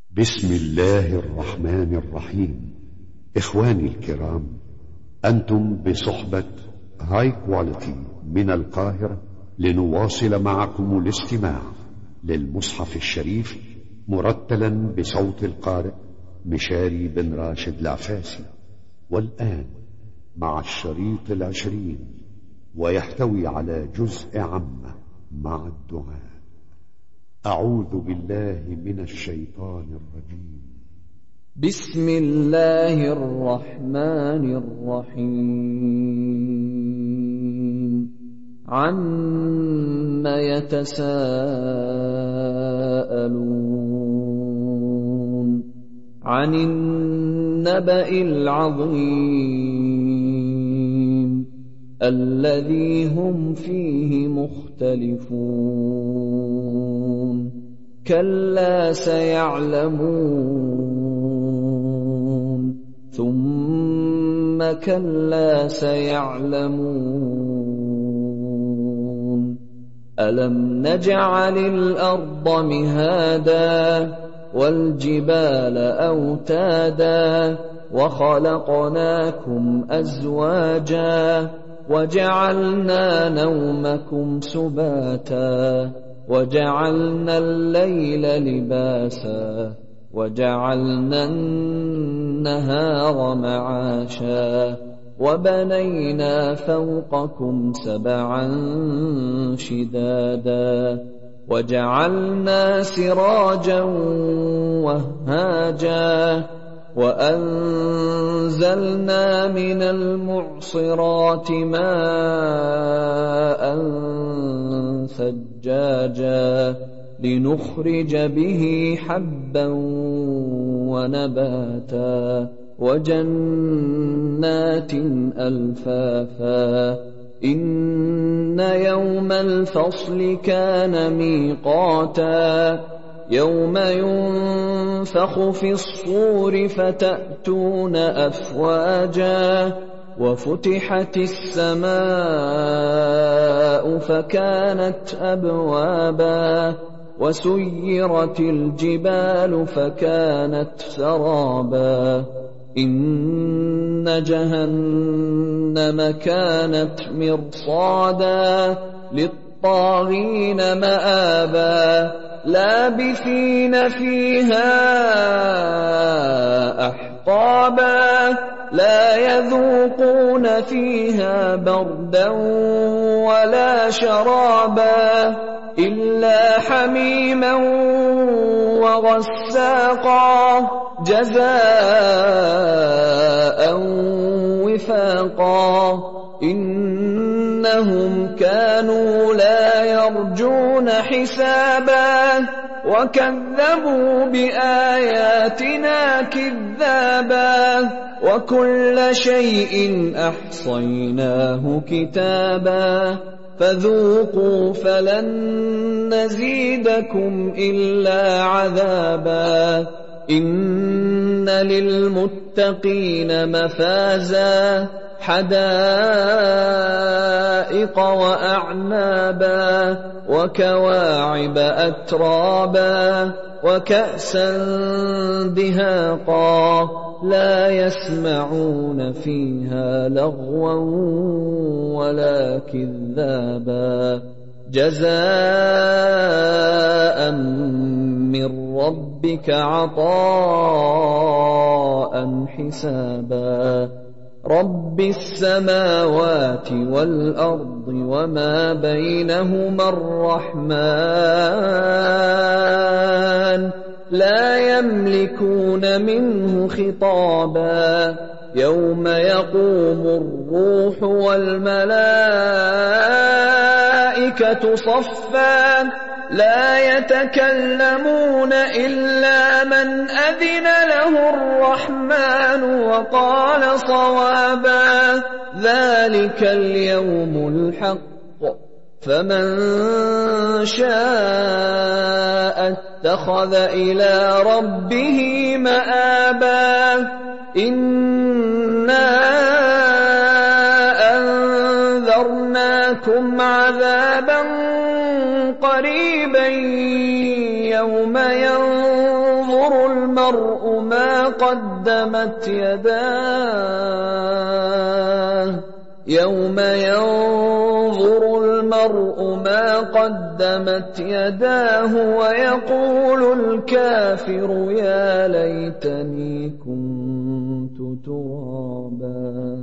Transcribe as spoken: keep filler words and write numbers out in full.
بسم الله الرحمن الرحيم. إخواني الكرام، أنتم بصحبة هاي كواليتي من القاهرة لنواصل معكم الاستماع للمصحف الشريف مرتلا بصوت القارئ مشاري بن راشد العفاسي. والآن مع الشريط العشرين، ويحتوي على جزء عامة مع الدعاء. أعوذ بالله من الشيطان الرجيم. بسم الله الرحمن الرحيم. عما يتساءلون؟ عن النبأ العظيم الذي هم فيه مختلفون. كلا سيعلمون ثم كلا سيعلمون. ألم نجعل الأرض مهادا والجبال أوتادا وخلقناكم أزواجا وجعلنا نومكم سباتا وجعلنا الليل لباسا وجعلنا النهار معاشا وبنينا فوقكم سبعا شدادا وجعلنا سراجا وهاجا وأنزلنا من المعصرات ماء ثجاجا لنخرج به حبا ونباتا وجنات ألفافا. إن يوم الفصل كان ميقاتا يوم ينفخ في الصور فتأتون أفواجا وفتحت السماء فكانت أبوابا وسيرت الجبال فكانت سرابا. إن جهنم كانت مرصادا للطاغين مآبا لابثين فيها أحقابا لا يذوقون فيها بردا ولا شرابا إلا حميما وغساقا جزاء وفاقا. إنهم كانوا لا يرجون حسابا وكذبوا بآياتنا كذابا وكل شيء أحصيناه كتابا فذوقوا فلن نزيدكم إلا عذابا. إن للمتقين مفازا حدائق وأعنابا وكواعب أترابا وكأسا دهاقا لا يسمعون فيها لغوا ولا كذابا جزاء من ربك عطاء حسابا. رب السماوات والأرض وما بينهما الرحمن لا يملكون منه خطابا. يوم يقوم الروح والملائكة صفا لا يتكلمون إلا من أذن له الرحمن وقال صوابا. ذلك اليوم الحق فمن شاء اتخذ إلى ربه مآبا. إنا أنذرناكم عذابا قريبا يوم ينظر ينظر المرء ما قدمت يداه يوم ينظر المرء ما قدمت يداه ويقول الكافر يا ليتني كنت ترابا.